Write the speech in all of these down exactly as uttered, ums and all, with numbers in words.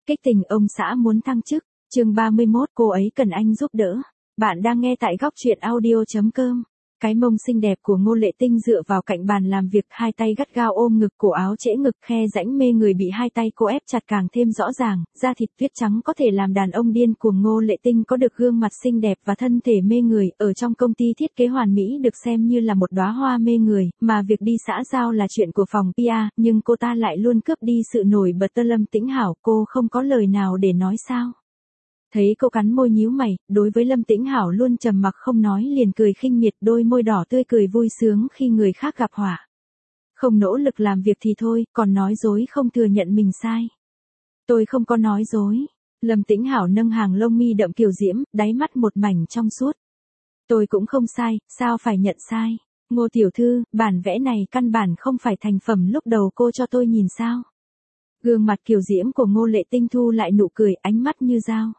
Kích tình ông xã muốn thăng chức, chương ba mươi mốt cô ấy cần anh giúp đỡ. Bạn đang nghe tại góc truyện audio chấm com. Cái mông xinh đẹp của Ngô Lệ Tinh dựa vào cạnh bàn làm việc, hai tay gắt gao ôm ngực, cổ áo trễ ngực, khe rãnh mê người bị hai tay cô ép chặt càng thêm rõ ràng, da thịt tuyết trắng có thể làm đàn ông điên cuồng. Ngô Lệ Tinh có được gương mặt xinh đẹp và thân thể mê người, ở trong công ty thiết kế hoàn mỹ được xem như là một đóa hoa mê người, mà việc đi xã giao là chuyện của phòng pê e, nhưng cô ta lại luôn cướp đi sự nổi bật tơ Lâm Tĩnh Hảo, cô không có lời nào để nói sao. Thấy cô cắn môi nhíu mày, đối với Lâm Tĩnh Hảo luôn trầm mặc không nói, liền cười khinh miệt, đôi môi đỏ tươi cười vui sướng khi người khác gặp họa. Không nỗ lực làm việc thì thôi, còn nói dối không thừa nhận mình sai. Tôi không có nói dối. Lâm Tĩnh Hảo nâng hàng lông mi đậm kiều diễm, đáy mắt một mảnh trong suốt. Tôi cũng không sai, sao phải nhận sai. Ngô tiểu thư, bản vẽ này căn bản không phải thành phẩm lúc đầu cô cho tôi nhìn sao. Gương mặt kiều diễm của Ngô Lệ Tinh thu lại nụ cười, ánh mắt như dao.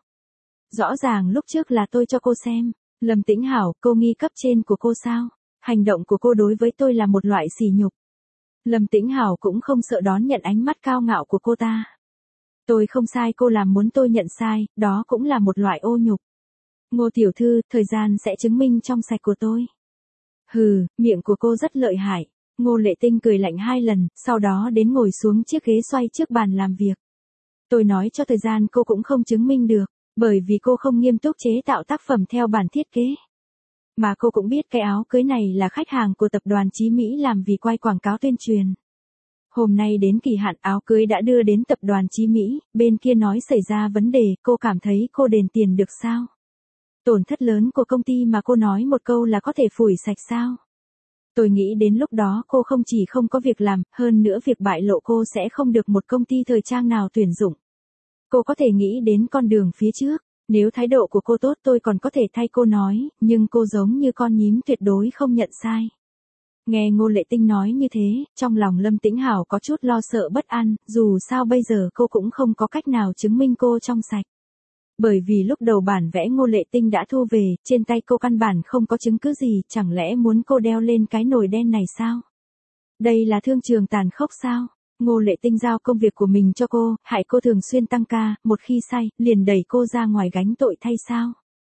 Rõ ràng lúc trước là tôi cho cô xem. Lâm Tĩnh Hảo, cô nghi cấp trên của cô sao? Hành động của cô đối với tôi là một loại sỉ nhục. Lâm Tĩnh Hảo cũng không sợ đón nhận ánh mắt cao ngạo của cô ta. Tôi không sai, cô làm muốn tôi nhận sai, đó cũng là một loại ô nhục. Ngô tiểu thư, thời gian sẽ chứng minh trong sạch của tôi. Hừ, miệng của cô rất lợi hại. Ngô Lệ Tinh cười lạnh hai lần, sau đó đến ngồi xuống chiếc ghế xoay trước bàn làm việc. Tôi nói cho thời gian cô cũng không chứng minh được. Bởi vì cô không nghiêm túc chế tạo tác phẩm theo bản thiết kế. Mà cô cũng biết cái áo cưới này là khách hàng của tập đoàn Chí Mỹ làm vì quay quảng cáo tuyên truyền. Hôm nay đến kỳ hạn, áo cưới đã đưa đến tập đoàn Chí Mỹ, bên kia nói xảy ra vấn đề, cô cảm thấy cô đền tiền được sao? Tổn thất lớn của công ty mà cô nói một câu là có thể phủi sạch sao? Tôi nghĩ đến lúc đó cô không chỉ không có việc làm, hơn nữa việc bại lộ cô sẽ không được một công ty thời trang nào tuyển dụng. Cô có thể nghĩ đến con đường phía trước, nếu thái độ của cô tốt tôi còn có thể thay cô nói, nhưng cô giống như con nhím tuyệt đối không nhận sai. Nghe Ngô Lệ Tinh nói như thế, trong lòng Lâm Tĩnh Hảo có chút lo sợ bất an, dù sao bây giờ cô cũng không có cách nào chứng minh cô trong sạch. Bởi vì lúc đầu bản vẽ Ngô Lệ Tinh đã thu về, trên tay cô căn bản không có chứng cứ gì, chẳng lẽ muốn cô đeo lên cái nồi đen này sao? Đây là thương trường tàn khốc sao? Ngô Lệ Tinh giao công việc của mình cho cô, hại cô thường xuyên tăng ca, một khi say, liền đẩy cô ra ngoài gánh tội thay sao?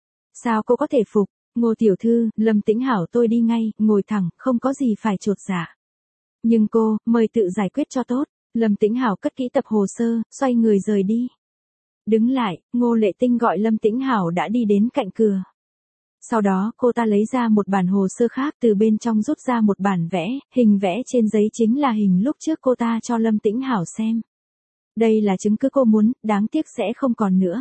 Sao cô có thể phục? Ngô tiểu thư, Lâm Tĩnh Hảo tôi đi ngay, ngồi thẳng, không có gì phải chột dạ. Nhưng cô, mời tự giải quyết cho tốt. Lâm Tĩnh Hảo cất kỹ tập hồ sơ, xoay người rời đi. Đứng lại, Ngô Lệ Tinh gọi Lâm Tĩnh Hảo đã đi đến cạnh cửa. Sau đó cô ta lấy ra một bản hồ sơ khác, từ bên trong rút ra một bản vẽ, hình vẽ trên giấy chính là hình lúc trước cô ta cho Lâm Tĩnh Hảo xem. Đây là chứng cứ cô muốn, đáng tiếc sẽ không còn nữa.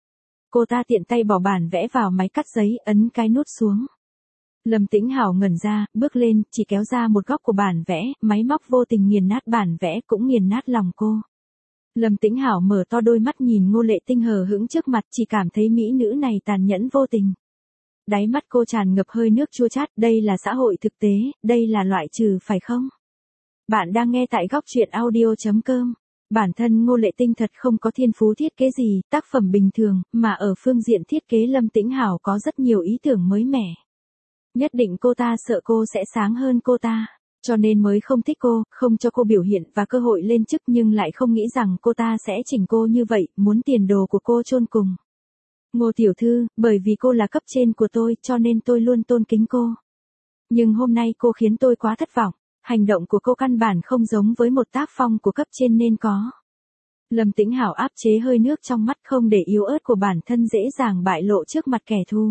Cô ta tiện tay bỏ bản vẽ vào máy cắt giấy, ấn cái nút xuống. Lâm Tĩnh Hảo ngẩn ra, bước lên, chỉ kéo ra một góc của bản vẽ, máy móc vô tình nghiền nát bản vẽ, cũng nghiền nát lòng cô. Lâm Tĩnh Hảo mở to đôi mắt nhìn Ngô Lệ Tinh hờ hững trước mặt, chỉ cảm thấy mỹ nữ này tàn nhẫn vô tình. Đáy mắt cô tràn ngập hơi nước chua chát, đây là xã hội thực tế, đây là loại trừ phải không? Bạn đang nghe tại góc truyện audio chấm com. Bản thân Ngô Lệ Tinh thật không có thiên phú thiết kế gì, tác phẩm bình thường, mà ở phương diện thiết kế Lâm Tĩnh Hảo có rất nhiều ý tưởng mới mẻ. Nhất định cô ta sợ cô sẽ sáng hơn cô ta, cho nên mới không thích cô, không cho cô biểu hiện và cơ hội lên chức, nhưng lại không nghĩ rằng cô ta sẽ chỉnh cô như vậy, muốn tiền đồ của cô chôn cùng. Ngô tiểu thư, bởi vì cô là cấp trên của tôi, cho nên tôi luôn tôn kính cô. Nhưng hôm nay cô khiến tôi quá thất vọng, hành động của cô căn bản không giống với một tác phong của cấp trên nên có. Lâm Tĩnh Hảo áp chế hơi nước trong mắt, không để yếu ớt của bản thân dễ dàng bại lộ trước mặt kẻ thù.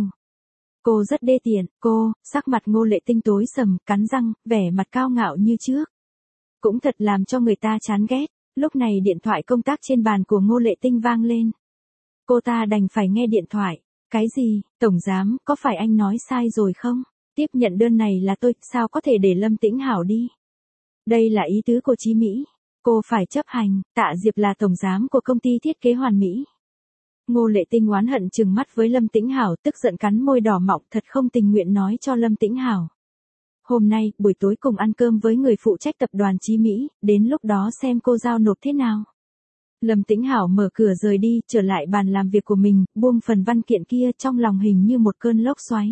Cô rất đê tiện, cô, sắc mặt Ngô Lệ Tinh tối sầm, cắn răng, vẻ mặt cao ngạo như trước. Cũng thật làm cho người ta chán ghét. Lúc này điện thoại công tác trên bàn của Ngô Lệ Tinh vang lên. Cô ta đành phải nghe điện thoại. Cái gì, tổng giám, có phải anh nói sai rồi không? Tiếp nhận đơn này là tôi, sao có thể để Lâm Tĩnh Hảo đi? Đây là ý tứ của Chí Mỹ. Cô phải chấp hành, Tạ Diệp là tổng giám của công ty thiết kế Hoàn Mỹ. Ngô Lệ Tinh oán hận trừng mắt với Lâm Tĩnh Hảo, tức giận cắn môi đỏ mọng, thật không tình nguyện nói cho Lâm Tĩnh Hảo. Hôm nay, buổi tối cùng ăn cơm với người phụ trách tập đoàn Chí Mỹ, đến lúc đó xem cô giao nộp thế nào. Lâm Tĩnh Hảo mở cửa rời đi, trở lại bàn làm việc của mình, buông phần văn kiện kia, trong lòng hình như một cơn lốc xoáy.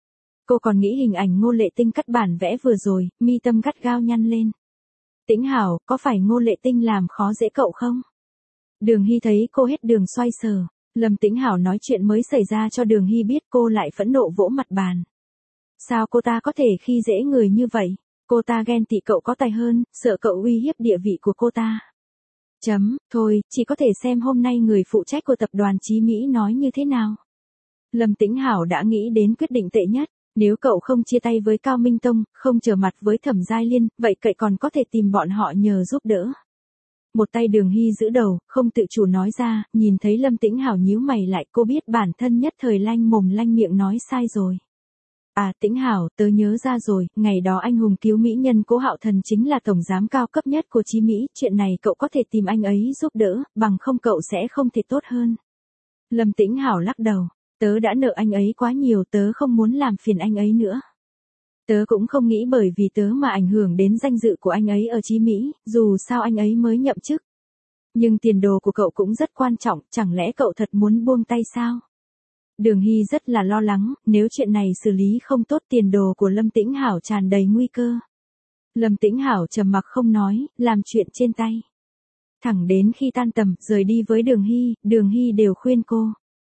Cô còn nghĩ hình ảnh Ngô Lệ Tinh cắt bản vẽ vừa rồi, mi tâm gắt gao nhăn lên. Tĩnh Hảo, có phải Ngô Lệ Tinh làm khó dễ cậu không? Đường Hy thấy cô hết đường xoay sở. Lâm Tĩnh Hảo nói chuyện mới xảy ra cho Đường Hy biết, cô lại phẫn nộ vỗ mặt bàn. Sao cô ta có thể khi dễ người như vậy? Cô ta ghen tị cậu có tài hơn, sợ cậu uy hiếp địa vị của cô ta. Chấm, thôi, chỉ có thể xem hôm nay người phụ trách của tập đoàn Chí Mỹ nói như thế nào. Lâm Tĩnh Hảo đã nghĩ đến quyết định tệ nhất. Nếu cậu không chia tay với Cao Minh Tông, không trở mặt với Thẩm Giai Liên, vậy cậy còn có thể tìm bọn họ nhờ giúp đỡ. Một tay Đường Hy giữ đầu, không tự chủ nói ra, nhìn thấy Lâm Tĩnh Hảo nhíu mày lại, cô biết bản thân nhất thời lanh mồm lanh miệng nói sai rồi. À Tĩnh Hảo, tớ nhớ ra rồi, ngày đó anh hùng cứu mỹ nhân Cố Hạo Thần chính là tổng giám cao cấp nhất của Chí Mỹ, chuyện này cậu có thể tìm anh ấy giúp đỡ, bằng không cậu sẽ không thể tốt hơn. Lâm Tĩnh Hảo lắc đầu, tớ đã nợ anh ấy quá nhiều, tớ không muốn làm phiền anh ấy nữa. Tớ cũng không nghĩ bởi vì tớ mà ảnh hưởng đến danh dự của anh ấy ở Chí Mỹ, dù sao anh ấy mới nhậm chức. Nhưng tiền đồ của cậu cũng rất quan trọng, chẳng lẽ cậu thật muốn buông tay sao? Đường Hy rất là lo lắng, nếu chuyện này xử lý không tốt tiền đồ của Lâm Tĩnh Hảo tràn đầy nguy cơ. Lâm Tĩnh Hảo trầm mặc không nói, làm chuyện trên tay. Thẳng đến khi tan tầm, rời đi với Đường Hy, Đường Hy đều khuyên cô.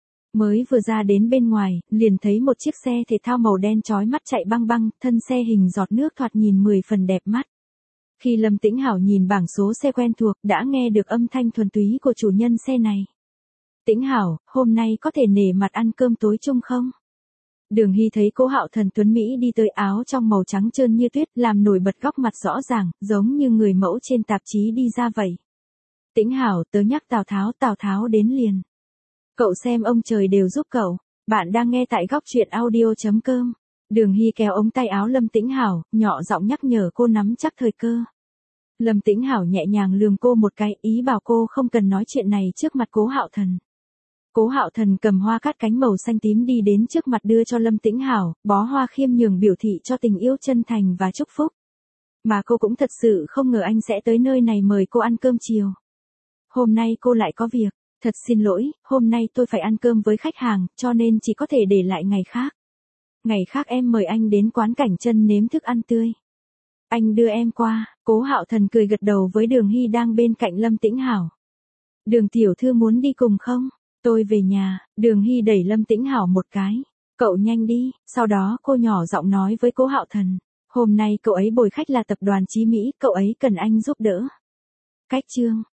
Mới vừa ra đến bên ngoài, liền thấy một chiếc xe thể thao màu đen chói mắt chạy băng băng, thân xe hình giọt nước thoạt nhìn mười phần đẹp mắt. Khi Lâm Tĩnh Hảo nhìn bảng số xe quen thuộc, đã nghe được âm thanh thuần túy của chủ nhân xe này. Tĩnh Hảo, hôm nay có thể nể mặt ăn cơm tối chung không? Đường Hy thấy Cố Hạo Thần tuấn Mỹ đi tới, áo trong màu trắng trơn như tuyết, làm nổi bật góc mặt rõ ràng, giống như người mẫu trên tạp chí đi ra vậy. Tĩnh Hảo, tớ nhắc Tào Tháo, Tào Tháo đến liền. Cậu xem ông trời đều giúp cậu. Bạn đang nghe tại góc truyện audio chấm com. Đường Hy kéo ống tay áo Lâm Tĩnh Hảo, nhỏ giọng nhắc nhở cô nắm chắc thời cơ. Lâm Tĩnh Hảo nhẹ nhàng lườm cô một cái, ý bảo cô không cần nói chuyện này trước mặt Cố Hạo Thần. Cố Hạo Thần cầm hoa cát cánh màu xanh tím đi đến trước mặt đưa cho Lâm Tĩnh Hảo, bó hoa khiêm nhường biểu thị cho tình yêu chân thành và chúc phúc. Mà cô cũng thật sự không ngờ anh sẽ tới nơi này mời cô ăn cơm chiều. Hôm nay cô lại có việc. Thật xin lỗi, hôm nay tôi phải ăn cơm với khách hàng, cho nên chỉ có thể để lại ngày khác. Ngày khác em mời anh đến quán Cảnh Chân nếm thức ăn tươi. Anh đưa em qua. Cố Hạo Thần cười gật đầu với Đường Hy đang bên cạnh Lâm Tĩnh Hảo. Đường tiểu thư muốn đi cùng không? Tôi về nhà. Đường Hy đẩy Lâm Tĩnh Hảo một cái. Cậu nhanh đi. Sau đó cô nhỏ giọng nói với Cố Hạo Thần. Hôm nay cậu ấy bồi khách là tập đoàn Chí Mỹ, cậu ấy cần anh giúp đỡ. Cách chương.